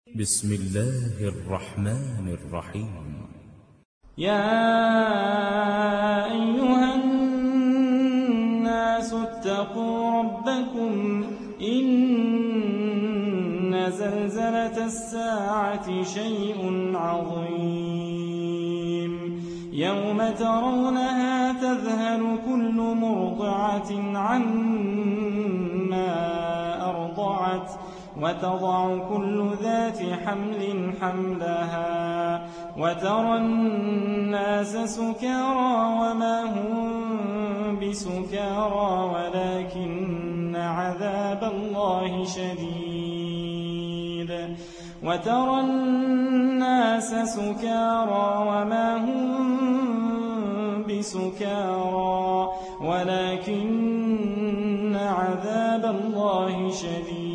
بسم الله الرحمن الرحيم. يا أيها الناس اتقوا ربكم إن زلزلة الساعة شيء عظيم يوم ترونها تذهل كل مرضعة عما أرضعت وتضع كل ذات حمل حملها وترى الناس سكارى وما هم بسكارى ولكن عذاب الله شديد وترى الناس سكارى وما هم بسكارى ولكن عذاب الله شديد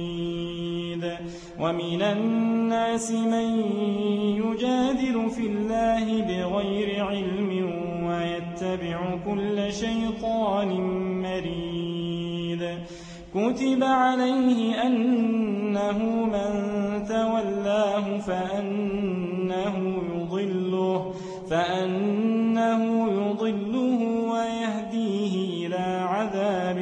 ومن الناس من يجادل في الله بغير علم ويتبع كل شيطان مريد كتب عليه أنه من تولاه فأنه يضله ويهديه إلى عذاب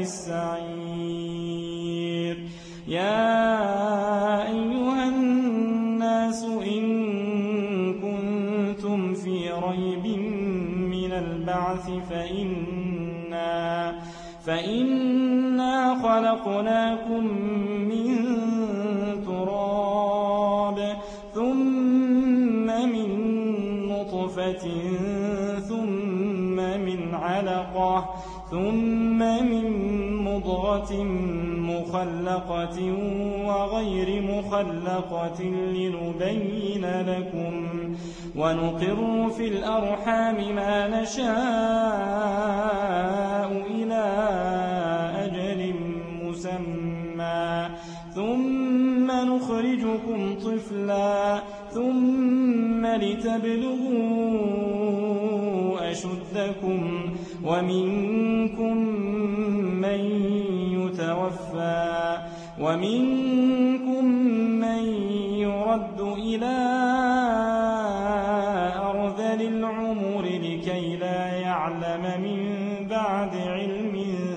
السعير. يا أيها الناس إن كنتم في ريب من البعث فإنا خلقناكم من تراب ثم من نطفة ثم من علقة ثم من مضغة مخلقة وغير مخلقة لنبين لكم ونقر في الأرحام ما نشاء إلى أجل مسمى ثم نخرجكم طفلا ثم لتبلغوا أشدكم ومنكم من يتوفى ومنكم من يرد إلى أرذل العمر لكي لا يعلم من بعد علم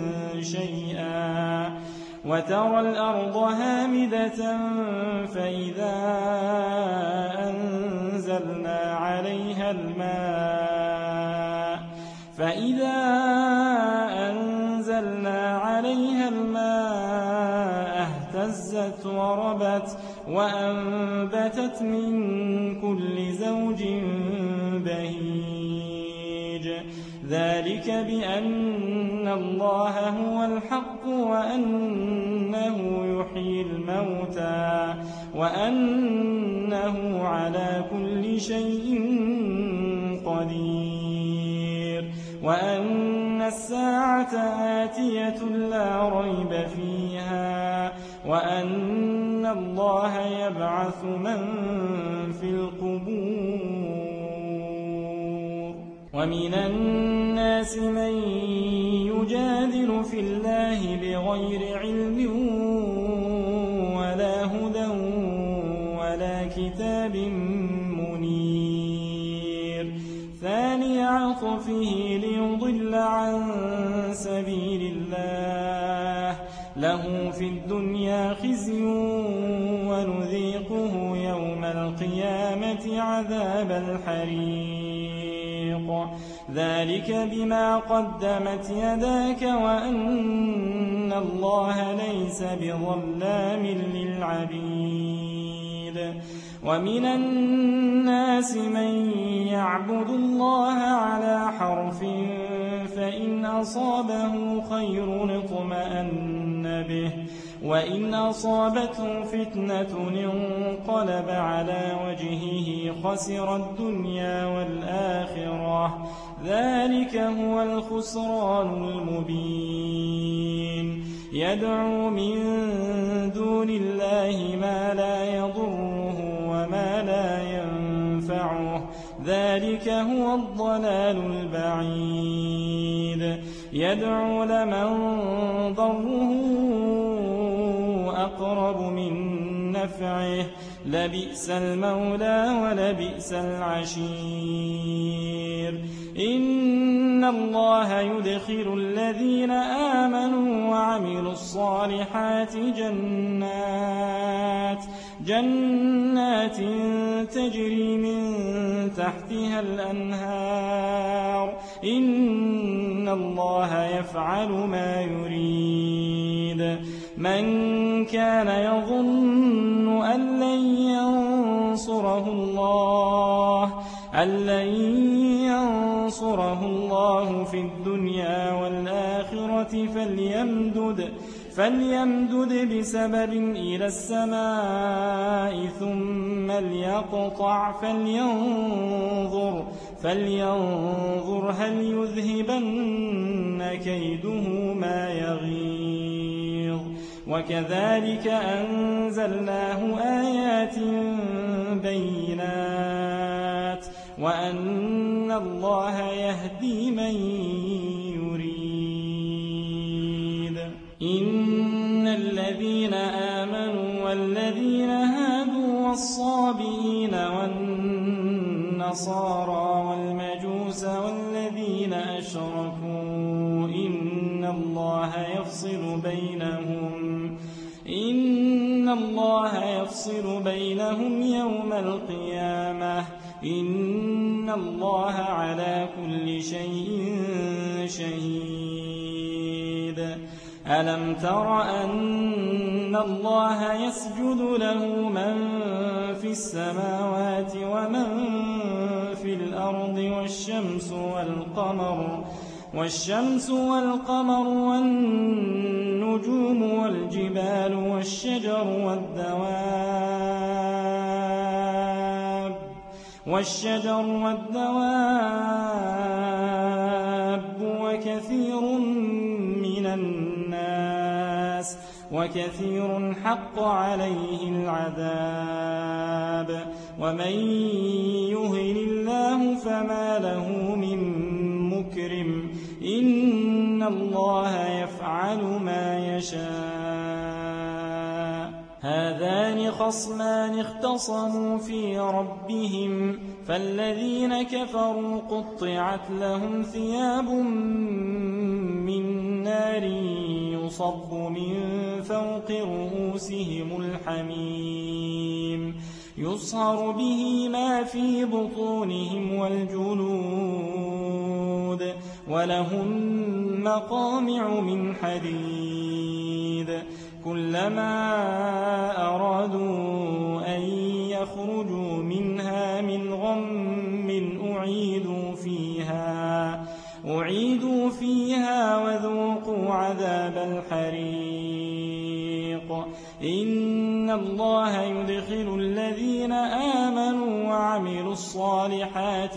شيئا وترى الأرض هامدة فإذا أنزلنا عليها الماء اهتزت وربت وأنبتت من كل زوج بهيج ذلك بأن الله هو الحق وأنه يحيي الموتى وأنه على كل شيء قدير وأن الساعة آتية لا ريب فيها وأن الله يبعث من في القبور. ومن الناس من يجادل في الله بغير علم ولا هدى ولا كتاب منير ثاني عطفه ليضل عن سبيل الله له في الدنيا خزي ونذيقه يوم القيامة عذاب الحريق ذلك بما قدمت يداك وأن الله ليس بظلام للعبيد. ومن الناس من يعبد الله على حرف فإن أصابه خير اطمأن به وإن أصابته فتنة انقلب على وجهه خسر الدنيا والآخرة ذلك هو الخسران المبين. يدعو من دون الله ما لا يضره وما لا ينفعه ذلك هو الضلال البعيد. يدعو لمن ضره أقرب من نفعه لبئس المولى ولبئس العشير إن الله يدخل الذين آمنوا وعملوا الصالحات جنات تجري من تحتها الأنهار إن الله يفعل ما يريد من كان يظن أن لن ينصره الله في الدنيا والآخرة فليمدد بسبب إلى السماء ثم ليقطع فلينظر هل يذهبن كيده ما يغيظ وكذلك أنزلناه آيات بينات وأن الله يهدي من يريد إن الذين آمنوا والذين هادوا والصابئين والنصارى والمجوس والذين أشركوا إن الله يفصل بينهم يوم القيامة إن الله على كل شيء شهيد ألم تر أن الله يسجد له من في السماوات ومن في الأرض والشمس والقمر والنجوم والجبال والشجر والدواب وكثير حق عليه العذاب ومن يهن الله فما له من مكرم إن الله يفعل ما يشاء هذان خصمان اختصموا في ربهم فالذين كفروا قطعت لهم ثياب من نار يصب من فوق رؤوسهم الحميم يصهر به ما في بطونهم والجلود ولهم مقامع من حديد كلما أرادوا أن يخرجوا منها من غم أعيدوا فيها وذوقوا عذاب الحريق إن الله يدخل الذين آمنوا وعملوا الصالحات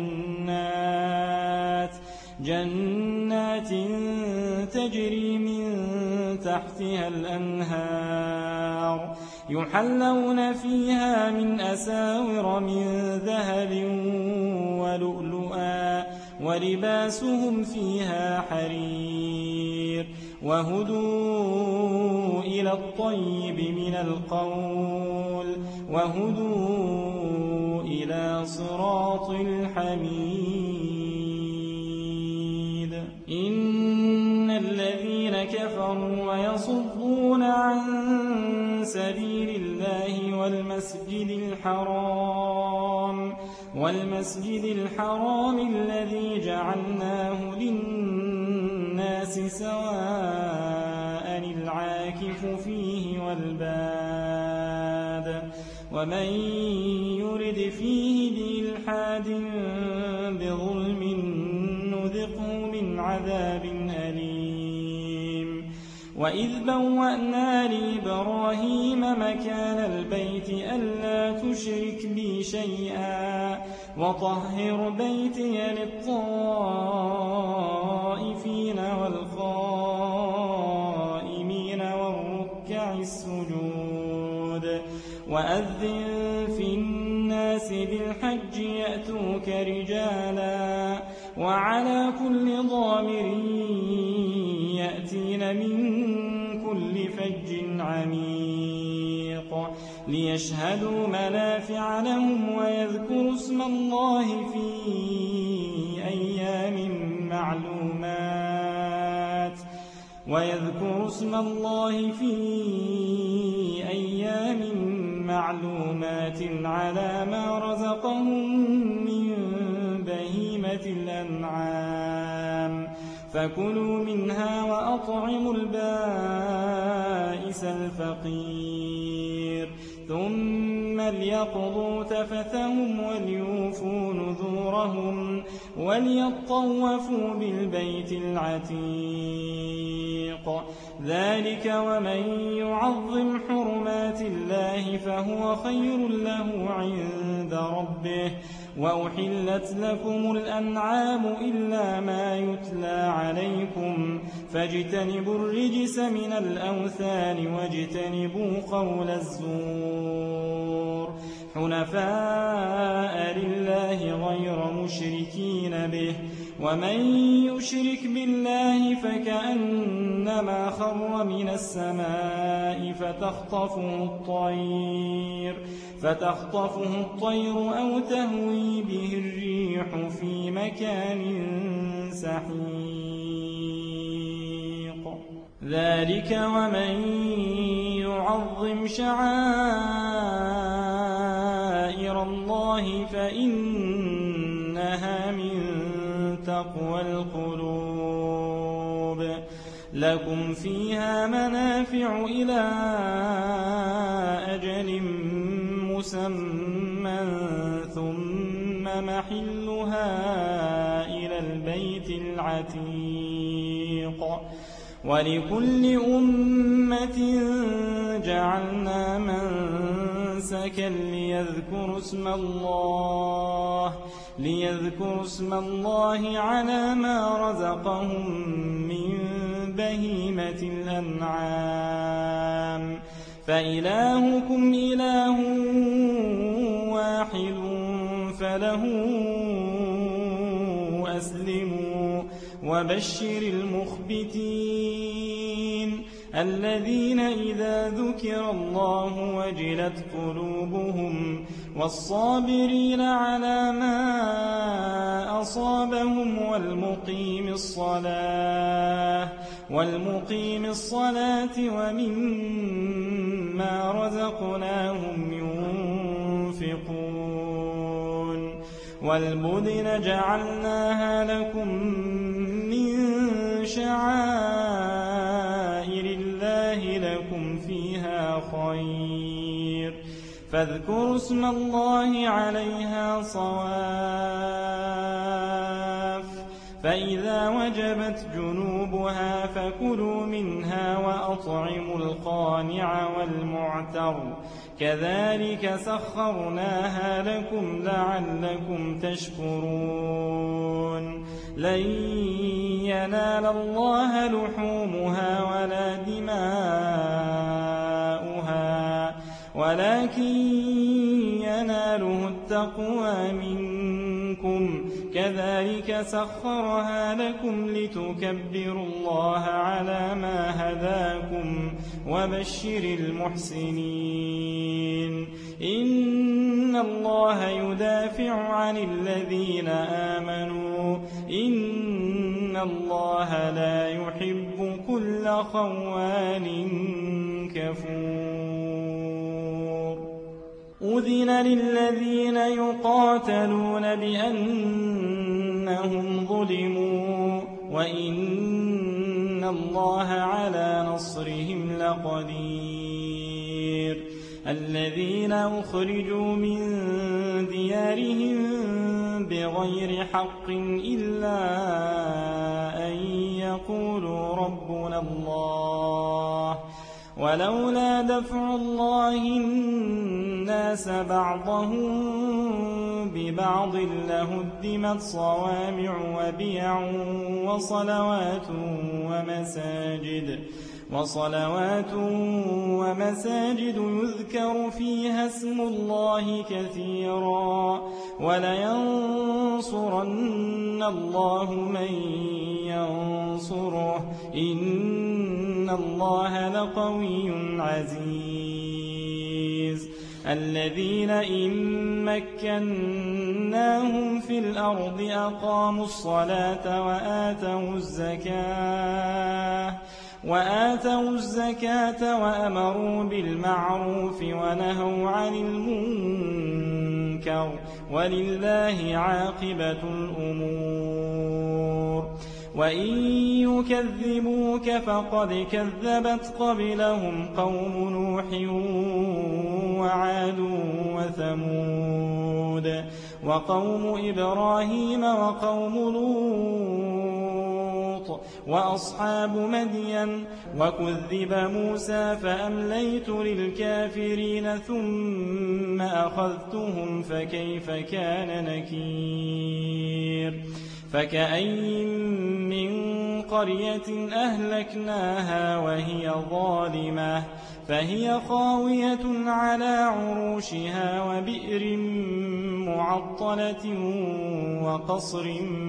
جنات تجري من تحتها الأنهار يحلون فيها من أساور من ذهب ولؤلؤا ولباسهم فيها حرير وهدوا إلى الطيب من القول وهدوا إلى صراط الحميد إن الذين كفروا ويصدون عن سبيل الله والمسجد الحرام الذي جعلناه للناس سواء العاكف فيه والباد ومن يرد فيه بإلحاد بظلم نذقه من عذاب أليم وإذ بوأنا لإبراهيم مكان البيت ألا تشرك بي شيئا وطهر بيتي للطائفين والقائمين والركع السجود وأذن في الناس بالحج يأتوك رجالا وعلى كل ضامر يأتين من كل فج عميق ليشهدوا منافع لهم ويذكروا اسم الله في أيام معلومات على ما رزقهم من بهيمة الأنعام فكلوا منها وأطعموا البائس الفقير ثم ليقضوا تفثهم وليوفوا نذورهم وليطوفوا بالبيت العتيق ذلك ومن يعظم حرمات الله فهو خير له عند ربه وأحلت لكم الأنعام إلا ما يتلى عليكم فاجتنبوا الرجس من الأوثان واجتنبوا قول الزور حنفاء لله غير مشركين به ومن يشرك بالله فكأنما خر من السماء فتخطفه الطير أو تهوي به الريح في مكان سحيق ذلك ومن يعظم شعائر الله فإنها من تقوى القلوب لكم فيها منافع إلى أجل مسمى ثم محلها إلى البيت العتيق ولكل أمة جعلنا منسكا ليذكروا اسم الله على ما رزقهم من بهيمة الأنعام فإلهكم إله واحد فله أسلموا وبشر المخبتين الذين إذا ذكر الله وجلت قلوبهم والصابرين على ما أصابهم والمقيم الصلاة ومما رزقناهم ينفقون والبدن جعلناها لكم من شعائر الله لكم فيها خير فاذكروا اسم الله عليها صواف فإذا وجبت جنوبها فكلوا منها وأطعموا القانع والمعتر كذلك سخرناها لكم لعلكم تشكرون لن ينال الله لحومها ولا دماؤها ولكن يناله التقوى منكم كذلك سخرها لكم لتكبروا الله على ما هداكم وبشر المحسنين إن الله يدافع عن الذين آمنوا إن الله لا يحب كل خوان كفور أذن للذين يقاتلون بأنهم ظلموا وإن الله على نصرهم لقدير الذين أخرجوا من ديارهم بغير حق إلا أن يقولوا ربنا الله ولولا دفع الله الناس بعضهم ببعض لهدمت صوامع وبيع وصلوات ومساجد يذكر فيها اسم الله كثيرا ولينصرن الله من ينصره إن الله لقوي عزيز الذين إن مكناهم في الأرض أقاموا الصلاة وآتوا الزكاة وأمروا بالمعروف ونهوا عن المنكر ولله عاقبة الأمور وإن يكذبوك فقد كذبت قبلهم قوم نوح وعاد وثمود وقوم إبراهيم وقوم لوط وأصحاب مدين وكذب موسى فأمليت للكافرين ثم أخذتهم فكيف كان نكير فكأي من قرية أهلكناها وهي ظالمة فهي خاوية على عروشها وبئر معطلة وقصر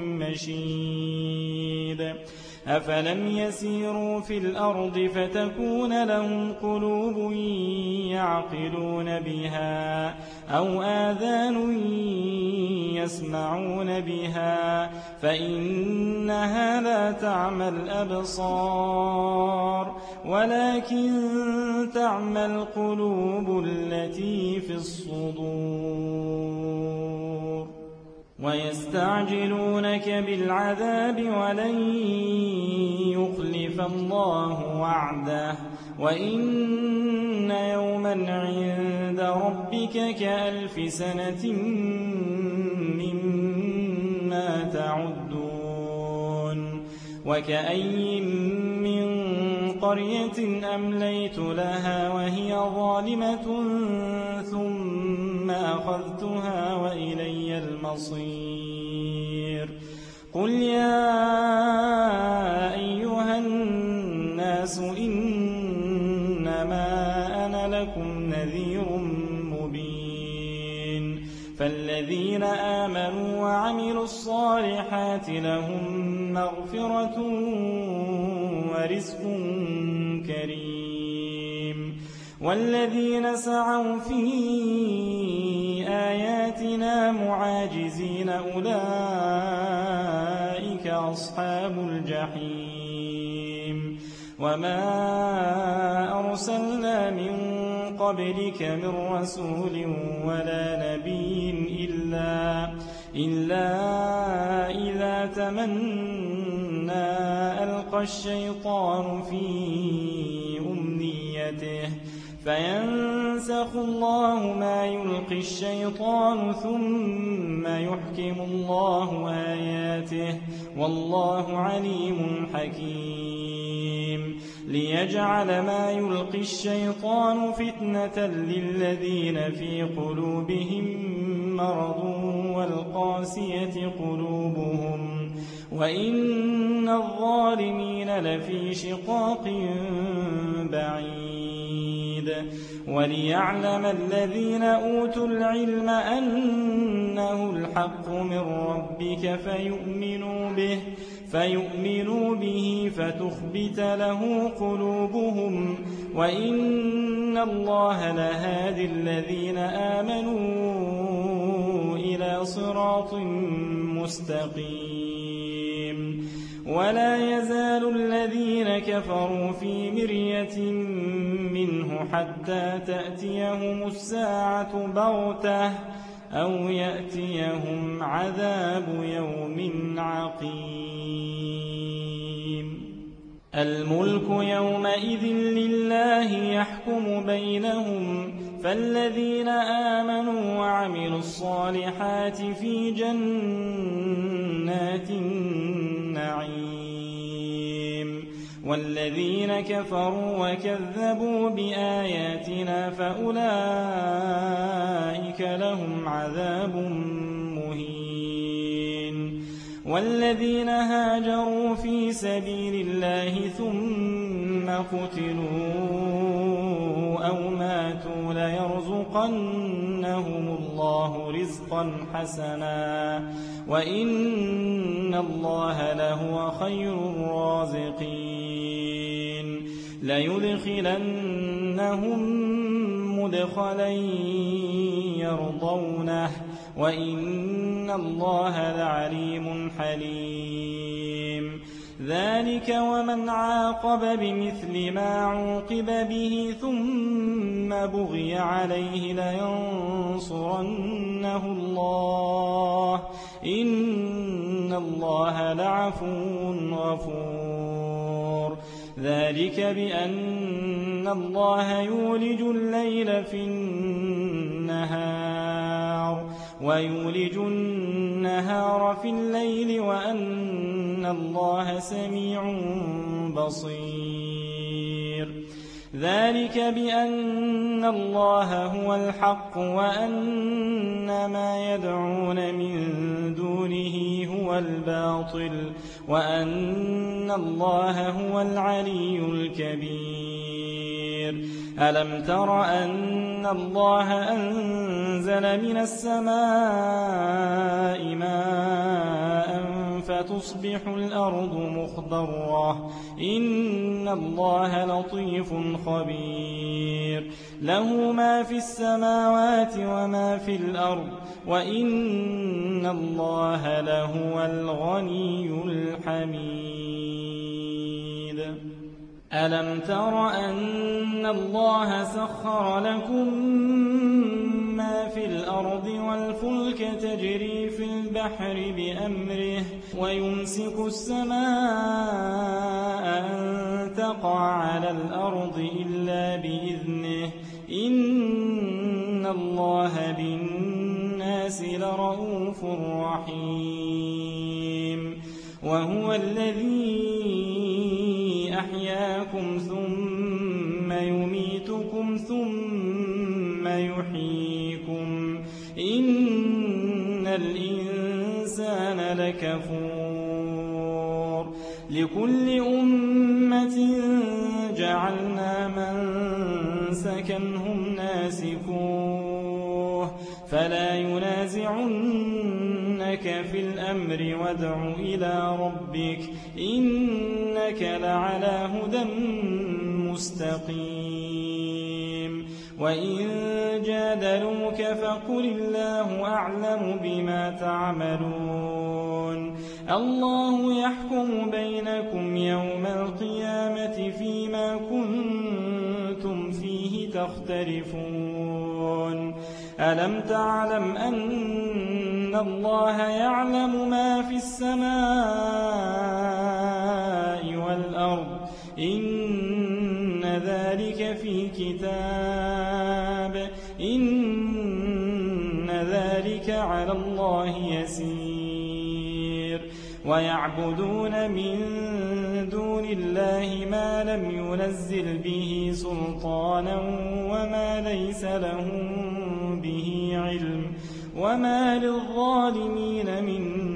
مشيد أفلم يسيروا في الأرض فتكون لهم قلوب يعقلون بها أو آذان يسمعون بها فإنها لا تعمى الأبصار ولكن تعمى القلوب التي في الصدور ويستعجلونك بالعذاب ولن يخلف الله وعده وإن يوما عند ربك كألف سنة مما تعدون وكأي من قرية أمليت لها وهي ظالمة ثم أخذتها وإلي المصير قل يا أيها الناس إنما أنا لكم نذير مبين فالذين آمنوا وعملوا الصالحات لهم مغفرة ورزق كريم والذين سعوا في آياتنا معاجزين أولئك أصحاب الجحيم وما أرسلنا من قبلك من رسول ولا نبي إلا إذا تمنى ألقى الشيطان في أمنيته فينسخ الله ما يلقي الشيطان ثم يحكم الله آياته والله عليم حكيم ليجعل ما يلقي الشيطان فتنة للذين في قلوبهم مرض والقاسية قلوبهم وإن الظالمين لفي شقاق بعيد وليعلم الذين أوتوا العلم أنه الحق من ربك فيؤمنوا به فتخبت له قلوبهم وإن الله لهادي الذين آمنوا إلى صراط مستقيم ولا يزال الذين كفروا في مرية منه حتى تأتيهم الساعة بغتة أو يأتيهم عذاب يوم عقيم الملك يومئذ لله يحكم بينهم فالذين آمنوا وعملوا الصالحات في جنات النعيم والذين كفروا وكذبوا بآياتنا فأولئك لهم عذاب مهين والذين هاجروا في سبيل الله ثم قتلوا أو ماتوا ليرزقنهم الله رزقا حسنا وإن الله لهو خير الرازقين ليدخلنهم مدخلا يرضونه وإن الله لعليم حليم ذلك ومن عاقب بمثل ما عوقب به ثم بغي عليه لينصرنه الله إن الله لعفو غفور ذلك بأن الله يولج الليل في النهار ويولج النهار في الليل وأن الله سميع بصير ذلك بأن الله هو الحق وأن ما يدعون من دونه هو الباطل وأن الله هو العلي الكبير ألم تر أن الله أنزل من السماء ماء فتصبح الأرض مخضرة إن الله لطيف خبير له ما في السماوات وما في الأرض وإن الله لهو الغني الحميد ألم تر أن الله سخر لكم ما في الأرض والفلك تجري في البحر بأمره ويمسك السماء أن تقع على الأرض إلا بإذنه إن الله بالناس لرؤوف رحيم وهو الذي أحياكم ثم يميتكم ثم يحييكم إن الإنسان لكفور لكل أمة جعلنا منسكا هم ناسكوه فلا ينازعنك في الأمر وادع إلى ربك إنك لعلى هدى مستقيم وإن جادلوك فقل الله أعلم بما تعملون الله يحكم بينكم يوم القيامة فيما كنتم فيه تختلفون ألم تعلم أن الله يعلم ما في السماء والأرض إن ذلك في كتاب إن ذلك على الله يسير ويعبدون من دون الله ما لم ينزل به سلطانا وما ليس لهم به علم وما للظالمين من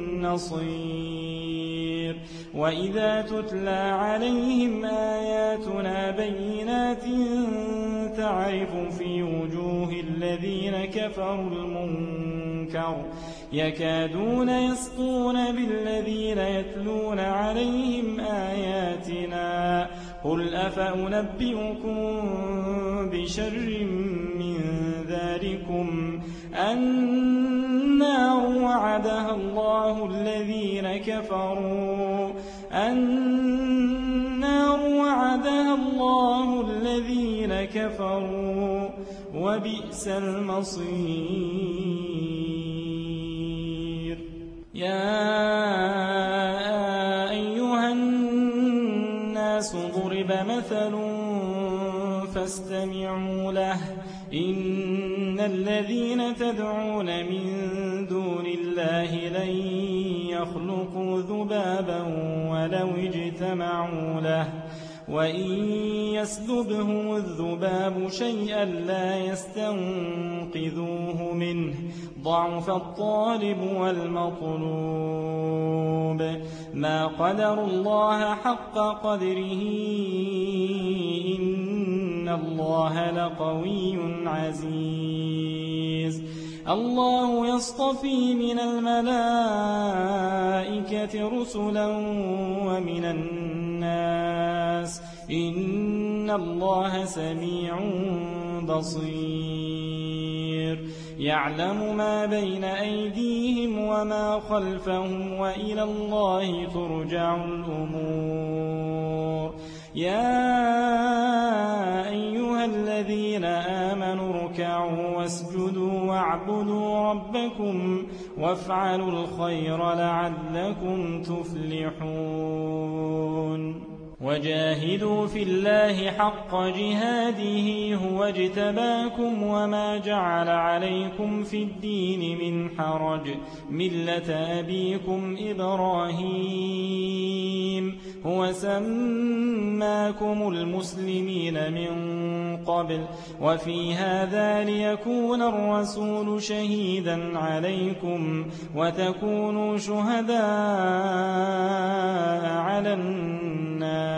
نصير وإذا تتلى عليهم آياتنا بينات تعرف في وجوه الذين كفروا المنكر يكادون يسطون بالذين يتلون عليهم آياتنا قل أفأنبئكم بشر من ذلكم النار وعدها الله الذين كفروا وبئس المصير يا أيها الناس ضرب مثل فاستمعوا له إن الذين تدعون من دون الله لن يخلقوا ذبابا ولو اجتمعوا له وإن يسلبهم الذباب شيئا لا يستنقذوه منه ضعف الطالب والمطلوب ما قدروا الله حق قدره إن الله لقوي عزيز الله يصطفي من الملائكة رسلا ومن الناس إن الله سميع بصير يعلم ما بين أيديهم وما خلفهم وإلى الله ترجع الأمور يا أيها الذين آمنوا اركعوا واسجدوا واعبدوا ربكم وافعلوا الخير لعلكم تفلحون وجاهدوا في الله حق جهاده هو اجتباكم وما جعل عليكم في الدين من حرج ملة أبيكم إبراهيم هو سماكم المسلمين من قبل وفي هذا ليكون الرسول شهيدا عليكم وتكونوا شهداء على الناس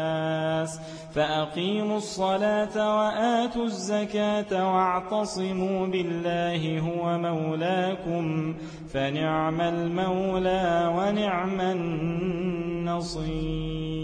فأقيموا الصلاة وآتوا الزكاة واعتصموا بالله هو مولاكم فنعم المولى ونعم النصير